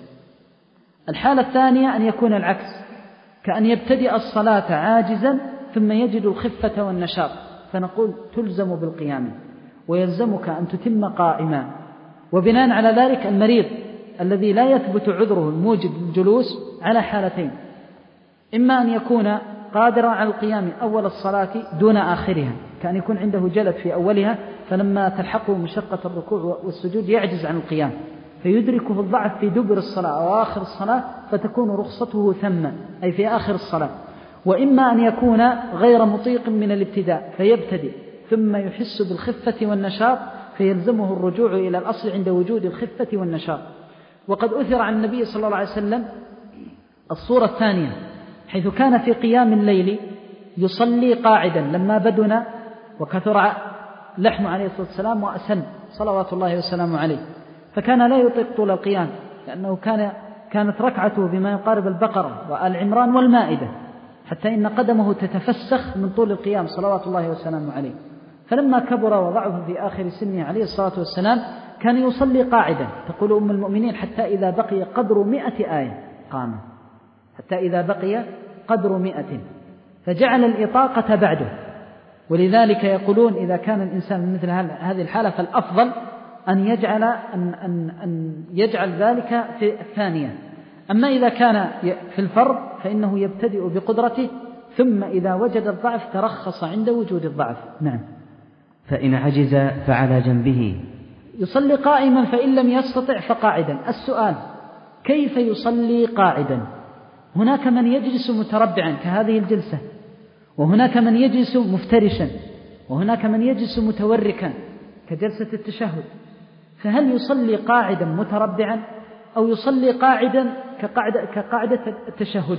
الحالة الثانية أن يكون العكس، كأن يبتدئ الصلاة عاجزا ثم يجد الخفة والنشاط، فنقول: تلزم بالقيام ويلزمك أن تتم قائما. وبناء على ذلك المريض الذي لا يثبت عذره الموجب للجلوس على حالتين: إما أن يكون قادرا على القيام أول الصلاة دون آخرها، كأن يكون عنده جلد في أولها فلما تلحقه مشقة الركوع والسجود يعجز عن القيام، فيدركه الضعف في دبر الصلاة أو آخر الصلاة، فتكون رخصته ثم، أي في آخر الصلاة. وإما أن يكون غير مطيق من الابتداء فيبتدئ ثم يحس بالخفة والنشاط، فيلزمه الرجوع إلى الأصل عند وجود الخفة والنشاط. وقد أثر عن النبي صلى الله عليه وسلم الصورة الثانية، حيث كان في قيام الليل يصلي قاعدا لما بدنا وكثر لحم عليه الصلاة والسلام وأسن صلوات الله وسلامه عليه، فكان لا يطيق طول القيام، لأنه كان كانت ركعته بما يقارب البقرة وآل عمران والمائدة، حتى إن قدمه تتفسخ من طول القيام صلوات الله وسلامه عليه. فلما كبر وضعه في آخر سنه عليه الصلاة والسلام كان يصلي قاعدا، تقول أم المؤمنين: حتى إذا بقي قدر مئة آية قام، حتى إذا بقي قدر مئة، فجعل الإطاقة بعده. ولذلك يقولون: إذا كان الإنسان من مثل هذه الحالة فالأفضل أن يجعل, أن, أن, أن يجعل ذلك في الثانية، أما إذا كان في الفرض فإنه يبتدئ بقدرته، ثم إذا وجد الضعف ترخص عند وجود الضعف. نعم. فإن عجز فعلى جنبه. يصلي قائما فإن لم يستطع فقاعدا. السؤال: كيف يصلي قاعدا؟ هناك من يجلس متربعا كهذه الجلسة، وهناك من يجلس مفترشا، وهناك من يجلس متوركا كجلسة التشهد، فهل يصلي قاعدا متربعا أو يصلي قاعدا كقاعدة, كقاعدة التشهد؟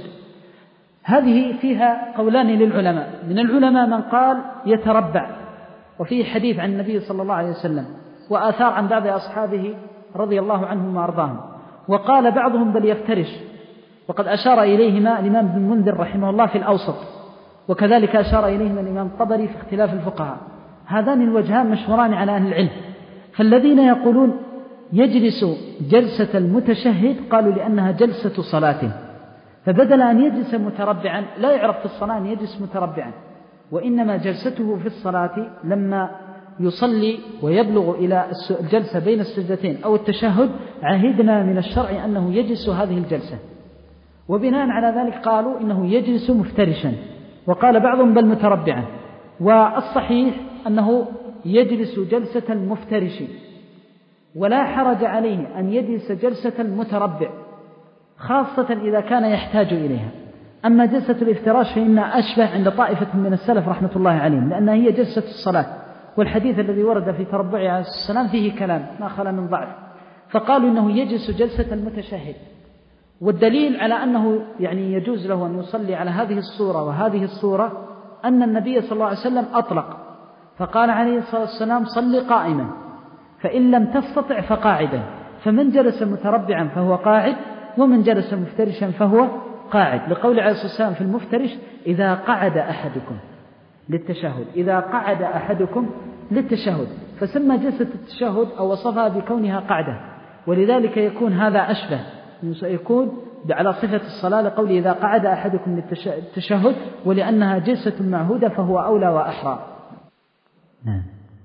هذه فيها قولان للعلماء. من العلماء من قال يتربع، وفيه حديث عن النبي صلى الله عليه وسلم وآثار عن بعض أصحابه رضي الله عنهم وأرضاهم، وقال بعضهم بل يفترش، وقد أشار إليهما الإمام ابن المنذر رحمه الله في الأوسط، وكذلك أشار إليهما الإمام الطبري في اختلاف الفقهاء. هذان الوجهان مشهوران على أهل العلم. فالذين يقولون يجلس جلسة المتشهد قالوا لأنها جلسة صلاة، فبدل أن يجلس متربعا لا يعرف في الصلاة أن يجلس متربعا، وإنما جلسته في الصلاة لما يصلي ويبلغ إلى الجلسة بين السجدتين أو التشهد عهدنا من الشرع أنه يجلس هذه الجلسة، وبناء على ذلك قالوا إنه يجلس مفترشا، وقال بعضهم بل متربعا. والصحيح أنه يجلس جلسة المفترش، ولا حرج عليه أن يجلس جلسة المتربع، خاصة إذا كان يحتاج إليها. أما جلسة الافتراش فإنها أشبه عند طائفة من السلف رحمة الله عليهم، لأنها هي جلسة الصلاة، والحديث الذي ورد في تربعه عليه السلام فيه كلام ما خلا من ضعف، فقالوا إنه يجلس جلسة المتشهد. والدليل على أنه يعني يجوز له أن يصلي على هذه الصورة وهذه الصورة أن النبي صلى الله عليه وسلم أطلق، فقال عليه الصلاة والسلام صلي قائما، فإن لم تستطع فقاعدا، فمن جلس متربعا فهو قاعد، ومن جلس مفترشا فهو قاعد، لقول عليه الصلاة والسلام في المفترش إذا قعد أحدكم للتشهد، إذا قعد أحدكم للتشهد، فسمى جلسة التشهد أو وصفها بكونها قعدة، ولذلك يكون هذا أشبه، يكون على صفة الصلاة لقول إذا قعد أحدكم للتشهد، ولأنها جلسة معهودة فهو أولى وأحرى. نعم.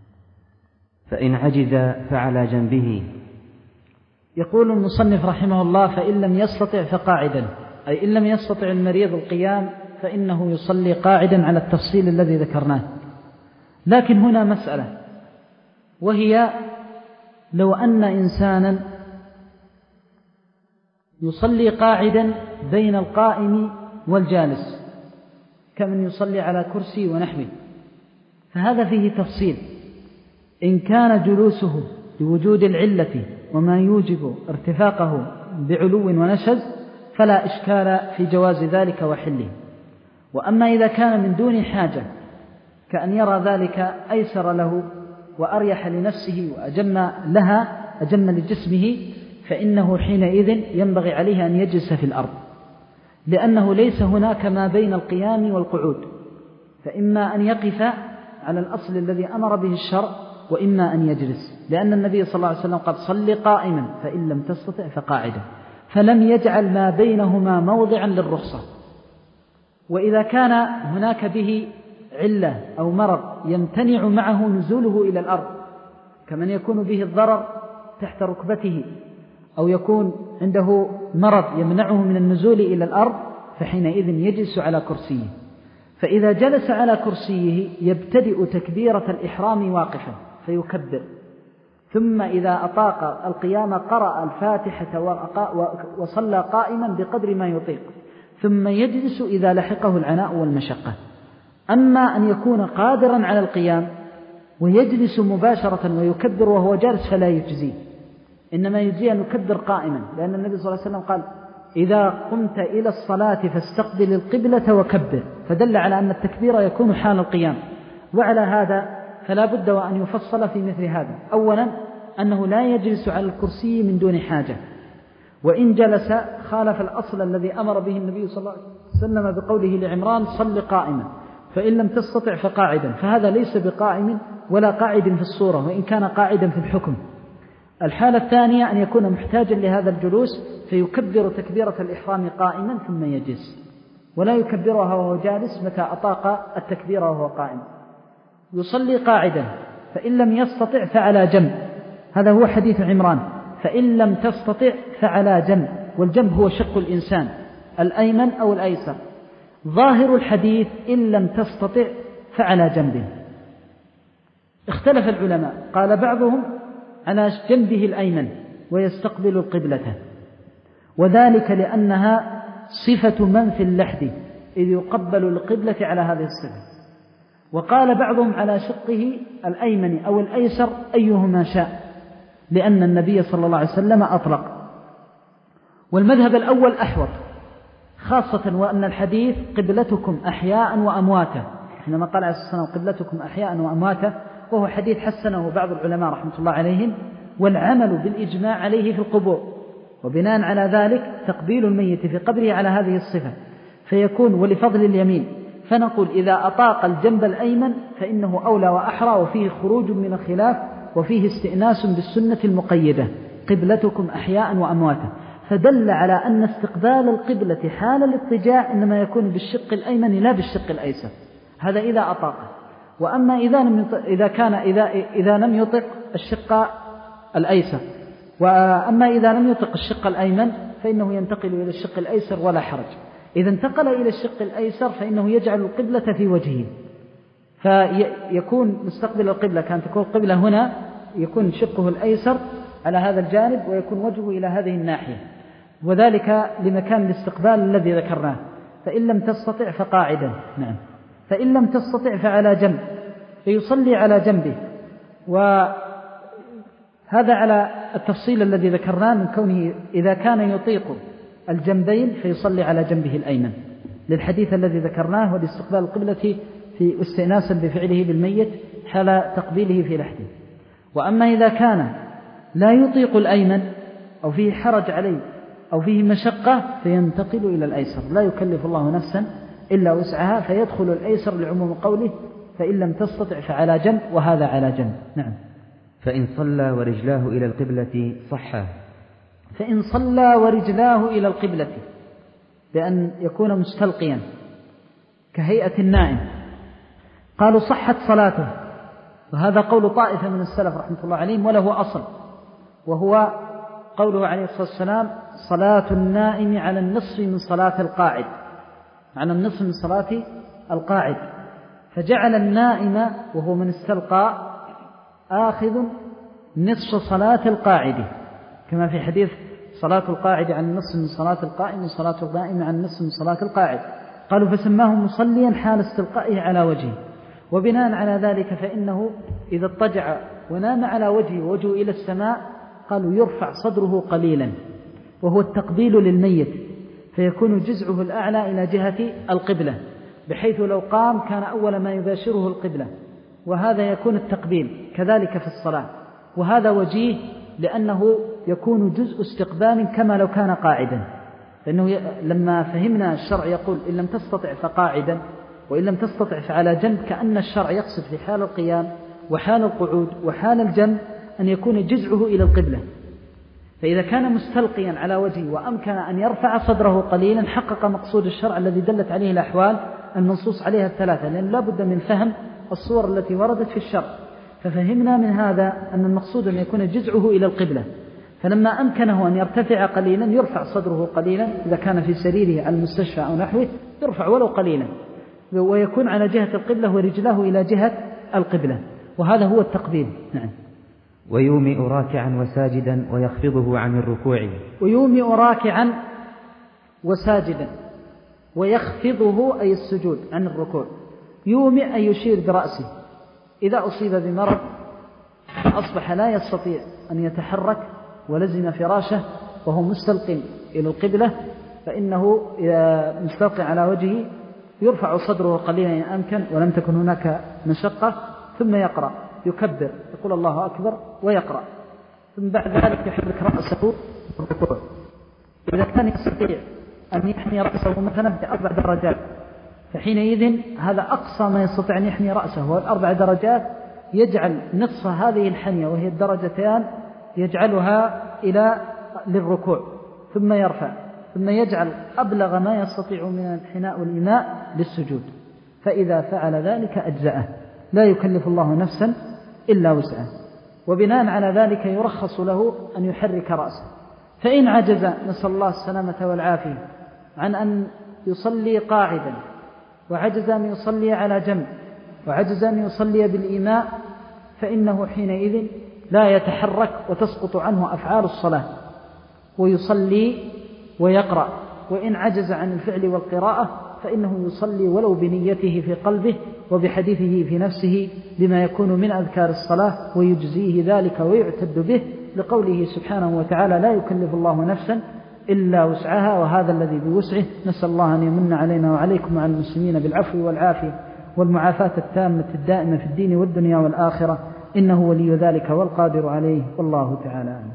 فإن عجز فعلى جنبه. يقول المصنف رحمه الله: فإن لم يستطع فقاعدا، أي إن لم يستطع المريض القيام فإنه يصلي قاعدا على التفصيل الذي ذكرناه. لكن هنا مسألة، وهي لو أن إنسانا يصلي قاعدا بين القائم والجالس كمن يصلي على كرسي ونحوه، فهذا فيه تفصيل. إن كان جلوسه لوجود العلة وما يوجب ارتفاقه بعلو ونشز فلا إشكال في جواز ذلك وحله. وأما إذا كان من دون حاجة كأن يرى ذلك أيسر له وأريح لنفسه وأجم لها أجم لجسمه، فإنه حينئذ ينبغي عليه أن يجلس في الأرض، لأنه ليس هناك ما بين القيام والقعود، فإما أن يقف على الأصل الذي أمر به الشرع، وإما أن يجلس، لأن النبي صلى الله عليه وسلم قد صلي قائما فإن لم تستطع فقاعدا، فلم يجعل ما بينهما موضعا للرخصة. وإذا كان هناك به علة أو مرض يمتنع معه نزوله إلى الأرض، كمن يكون به الضرر تحت ركبته، أو يكون عنده مرض يمنعه من النزول إلى الأرض، فحينئذ يجلس على كرسيه. فإذا جلس على كرسيه يبتدئ تكبيرة الإحرام واقفا فيكبر، ثم إذا أطاق القيام قرأ الفاتحة وصلى قائما بقدر ما يطيق، ثم يجلس إذا لحقه العناء والمشقة. أما أن يكون قادرا على القيام ويجلس مباشرة ويكبر وهو جالس فلا يجزي، إنما يجزي أن يكبر قائما، لأن النبي صلى الله عليه وسلم قال إذا قمت إلى الصلاة فاستقبل القبلة وكبر، فدل على أن التكبير يكون حال القيام. وعلى هذا فلا بد وأن يفصل في مثل هذا. أولا أنه لا يجلس على الكرسي من دون حاجة، وإن جلس خالف الأصل الذي أمر به النبي صلى الله عليه وسلم بقوله لعمران صل قائما، فإن لم تستطع فقاعدا، فهذا ليس بقائم ولا قاعد في الصورة، وإن كان قاعدا في الحكم. الحالة الثانية أن يكون محتاجا لهذا الجلوس فيكبر تكبيرة الإحرام قائما ثم يجلس، ولا يكبرها وهو جالس متى أطاق التكبير وهو قائم. يصلي قاعدا، فإن لم يستطع فعلى جنب، هذا هو حديث عمران، فإن لم تستطع فعلى جنب، والجنب هو شق الإنسان الأيمن أو الأيسر. ظاهر الحديث إن لم تستطع فعلى جنبه. اختلف العلماء، قال بعضهم على جنبه الأيمن ويستقبل القبلة، وذلك لأنها صفة من في اللحد إذ يقبل القبلة على هذه الصفة. وقال بعضهم على شقه الأيمن أو الأيسر أيهما شاء، لأن النبي صلى الله عليه وسلم أطلق. والمذهب الأول أحوط، خاصة وأن الحديث قبلتكم أحياء وأمواتا، حينما قال عليه الصلاة والسلام قبلتكم أحياء وأمواتا، وهو حديث حسنه بعض العلماء رحمة الله عليهم، والعمل بالإجماع عليه في القبور، وبناء على ذلك تقبيل الميت في قبره على هذه الصفة فيكون ولفضل اليمين. فنقول إذا أطاق الجنب الأيمن فإنه أولى وأحرى، وفيه خروج من الخلاف، وفيه استئناس بالسنة المقيدة قبلتكم أحياء وأمواتا، فدل على أن استقبال القبلة حال الاضطجاع إنما يكون بالشق الأيمن لا بالشق الأيسر، هذا إذا أطاق. وأما إذا لم يطق إذا كان إذا إذا لم يطق الشق الأيسر، وأما إذا لم يطق الشق الأيمن فإنه ينتقل إلى الشق الأيسر ولا حرج. إذا انتقل إلى الشق الأيسر فإنه يجعل القبلة في وجهه، فيكون مستقبل القبلة، كانت تكون القبلة هنا يكون شقه الأيسر على هذا الجانب ويكون وجهه إلى هذه الناحية، وذلك لمكان الاستقبال الذي ذكرناه. فإن لم تستطع فقاعدا، نعم، فإن لم تستطع فعلى جنب، فيصلي على جنبه. وهذا على التفصيل الذي ذكرناه من كونه إذا كان يطيق الجنبين فيصلي على جنبه الأيمن، للحديث الذي ذكرناه والاستقبال القبلة في استئناسا بفعله بالميت حال تقبيله في لحده. وأما إذا كان لا يطيق الأيمن أو فيه حرج عليه أو فيه مشقة فينتقل إلى الأيسر، لا يكلف الله نفسا إلا وسعها، فيدخل الأيسر لعموم قوله فإن لم تستطع فعلى جنب، وهذا على جنب. نعم. فإن صلى ورجلاه إلى القبلة صحى. فإن صلى ورجلاه إلى القبلة بأن يكون مستلقيا كهيئة النائم، قالوا صحت صلاته، وهذا قول طائفة من السلف رحمة الله عليهم وله أصل، وهو قوله عليه الصلاة والسلام صلاة النائم على النصف من صلاة القاعد، على النصف من صلاة القاعد، فجعل النائم وهو من استلقى آخذ نصف صلاة القاعد، كما في حديث صلاة القاعد عن النصف من صلاة القائم وصلاة القائم عن النصف من صلاة القاعد. قالوا فسماه مصليا حال استلقائه على وجهه. وبناء على ذلك فإنه إذا اضطجع ونام على وجهه ووجهه إلى السماء قالوا يرفع صدره قليلا، وهو التقبيل للميت، فيكون جزعه الأعلى إلى جهة القبلة، بحيث لو قام كان أول ما يباشره القبلة، وهذا يكون التقبيل كذلك في الصلاة. وهذا وجيه لأنه يكون جزء استقبال كما لو كان قاعدا، فإنه لما فهمنا الشرع يقول إن لم تستطع فقاعدا وإن لم تستطع فعلى جنب، كأن الشرع يقصد في حال القيام وحال القعود وحال الجنب أن يكون جزعه إلى القبلة. فإذا كان مستلقيا على وجهه وأمكن أن يرفع صدره قليلا حقق مقصود الشرع الذي دلت عليه الأحوال المنصوص عليها الثلاثة، لأن لا بد من فهم الصور التي وردت في الشرع. ففهمنا من هذا أن المقصود أن يكون جزعه إلى القبلة، فلما أمكنه أن يرتفع قليلا يرفع صدره قليلا، إذا كان في سريره على المستشفى أو نحوه يرفع ولو قليلا، ويكون على جهة القبلة ورجلاه إلى جهة القبلة، وهذا هو التقبيل. نعم. ويومئ راكعا وساجدا ويخفضه عن الركوع. ويومئ راكعا وساجدا ويخفضه أي السجود عن الركوع. يومئ أي يشير برأسه، إذا أصيب بمرض أصبح لا يستطيع أن يتحرك ولزم فراشه وهو مستلقٍ إلى القبلة، فإنه مستلقٍ على وجهه يرفع صدره قليلا إن أمكن ولم تكن هناك مشقة، ثم يقرأ، يكبر، يقول الله أكبر ويقرأ، ثم بعد ذلك يحرك رأسه بالركوع. إذا كان يستطيع أن يحني رأسه مثلا بأربع درجات فحينئذ هذا أقصى ما يستطيع أن يحني رأسه، والأربع درجات يجعل نصف هذه الحنية وهي الدرجتان يجعلها إلى للركوع، ثم يرفع، ثم يجعل أبلغ ما يستطيع من الانحناء والإيماء للسجود، فإذا فعل ذلك أجزأه، لا يكلف الله نفسا إلا وسعها. وبناء على ذلك يرخص له أن يحرك رأسه، فإن عجز نسأل الله السلامة والعافية عن أن يصلي قاعدا، وعجز أن يصلي على جنب، وعجز أن يصلي بالإيماء، فإنه حينئذ لا يتحرك وتسقط عنه أفعال الصلاة ويصلي ويقرأ. وإن عجز عن الفعل والقراءة فإنه يصلي ولو بنيته في قلبه وبحديثه في نفسه بما يكون من أذكار الصلاة، ويجزيه ذلك ويعتد به لقوله سبحانه وتعالى: لا يكلف الله نفسا إلا وسعها، وهذا الذي بوسعه. نسأل الله أن يمن علينا وعليكم وعلى المسلمين بالعفو والعافية والمعافاة التامة الدائمة في الدين والدنيا والآخرة، إنه ولي ذلك والقادر عليه، والله تعالى أعلم.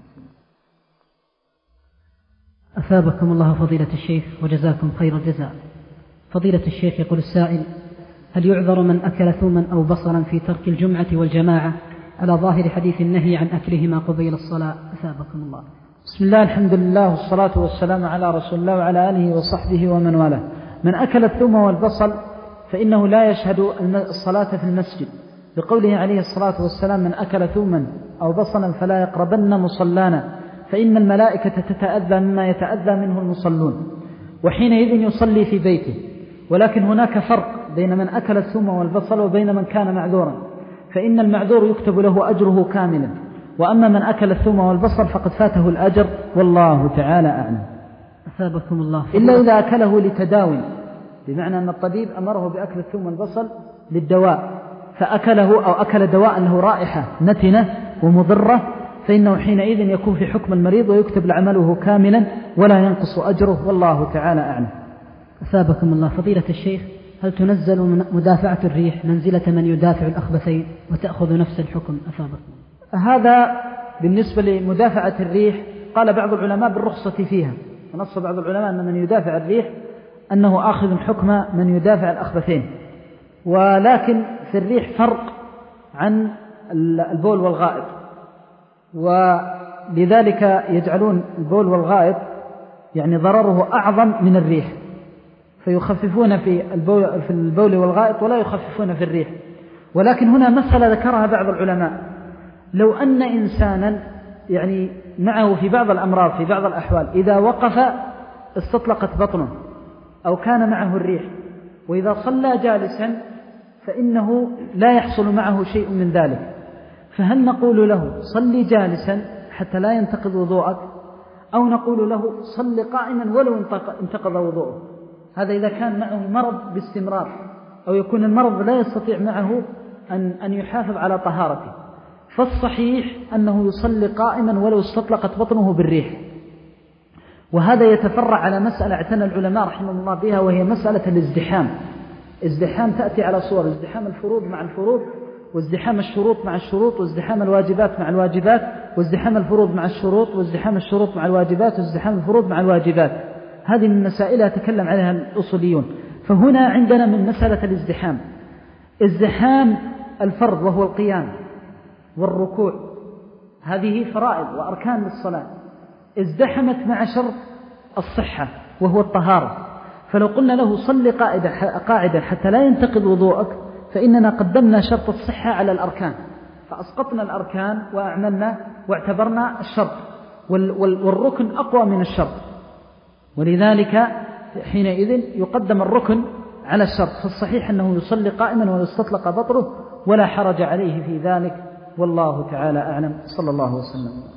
أثابكم الله فضيلة الشيخ وجزاكم خير الجزاء. فضيلة الشيخ، يقول السائل: هل يعذر من أكل ثوما أو بصلا في ترك الجمعة والجماعة على ظاهر حديث النهي عن أكلهما قبيل الصلاة؟ أثابكم الله. بسم الله، الحمد لله، والصلاة والسلام على رسول الله وعلى آله وصحبه ومن والاه. من أكل الثوم والبصل فإنه لا يشهد الصلاة في المسجد، بقوله عليه الصلاة والسلام: من أكل ثوما أو بصلا فلا يقربن مصلانا، فإن الملائكة تتأذى مما يتأذى منه المصلون، وحينئذ يصلي في بيته. ولكن هناك فرق بين من أكل الثوم والبصل وبين من كان معذورا، فإن المعذور يكتب له أجره كاملا، وأما من أكل الثوم والبصل فقد فاته الأجر، والله تعالى أعلم. أثابكم الله. إلا إذا أكله لتداوي، بمعنى أن الطبيب أمره بأكل الثوم والبصل للدواء، فأكله أو أكل دواء له رائحة نتنة ومضرة، فإنه حينئذ يكون في حكم المريض ويكتب لعمله كاملا ولا ينقص أجره، والله تعالى أعلم. أثابكم الله. فضيلة الشيخ، هل تنزل من مدافعة الريح منزلة من يدافع الأخبثين وتأخذ نفس الحكم؟ أثابكم. هذا بالنسبة لمدافعة الريح قال بعض العلماء بالرخصة فيها، ونص بعض العلماء أن من يدافع الريح أنه آخذ حكم من يدافع الأخبثين، ولكن في الريح فرق عن البول والغائط، ولذلك يجعلون البول والغائط يعني ضرره أعظم من الريح، فيخففون في البول, في البول والغائط ولا يخففون في الريح. ولكن هنا مسألة ذكرها بعض العلماء: لو أن إنسانا يعني معه في بعض الأمراض في بعض الأحوال إذا وقف استطلقت بطنه أو كان معه الريح، وإذا صلى جالسا فإنه لا يحصل معه شيء من ذلك، فهل نقول له صلي جالسا حتى لا ينتقض وضوءك، أو نقول له صلي قائما ولو انتقض وضوءه؟ هذا إذا كان معه مرض باستمرار، أو يكون المرض لا يستطيع معه أن, أن يحافظ على طهارته. فالصحيح أنه يصلي قائما ولو استطلقت بطنه بالريح. وهذا يتفرع على مسألة اعتنى العلماء رحمه الله بها، وهي مسألة الازدحام. ازدحام تأتي على صور: ازدحام الفروض مع الفروض، وازدحام الشروط مع الشروط، وازدحام الواجبات مع الواجبات، وازدحام الفروض مع الشروط، وازدحام الشروط مع الواجبات، وازدحام الفروض مع الواجبات. هذه من مسائل يتكلم عليها الأصوليون. فهنا عندنا من مسألة الازدحام ازدحام الفرض وهو القيام والركوع، هذه فرائض وأركان للصلاة، ازدحمت مع شرط الصحة وهو الطهارة. فلو قلنا له صل قاعدا حتى لا ينتقض وضوءك، فإننا قدمنا شرط الصحة على الأركان، فأسقطنا الأركان وأعملنا واعتبرنا الشرط، والركن أقوى من الشرط، ولذلك حينئذ يقدم الركن على الشرط. فالصحيح أنه يصلي قائما ولو استطلق بطنه ولا حرج عليه في ذلك، والله تعالى أعلم. صلى الله وسلم.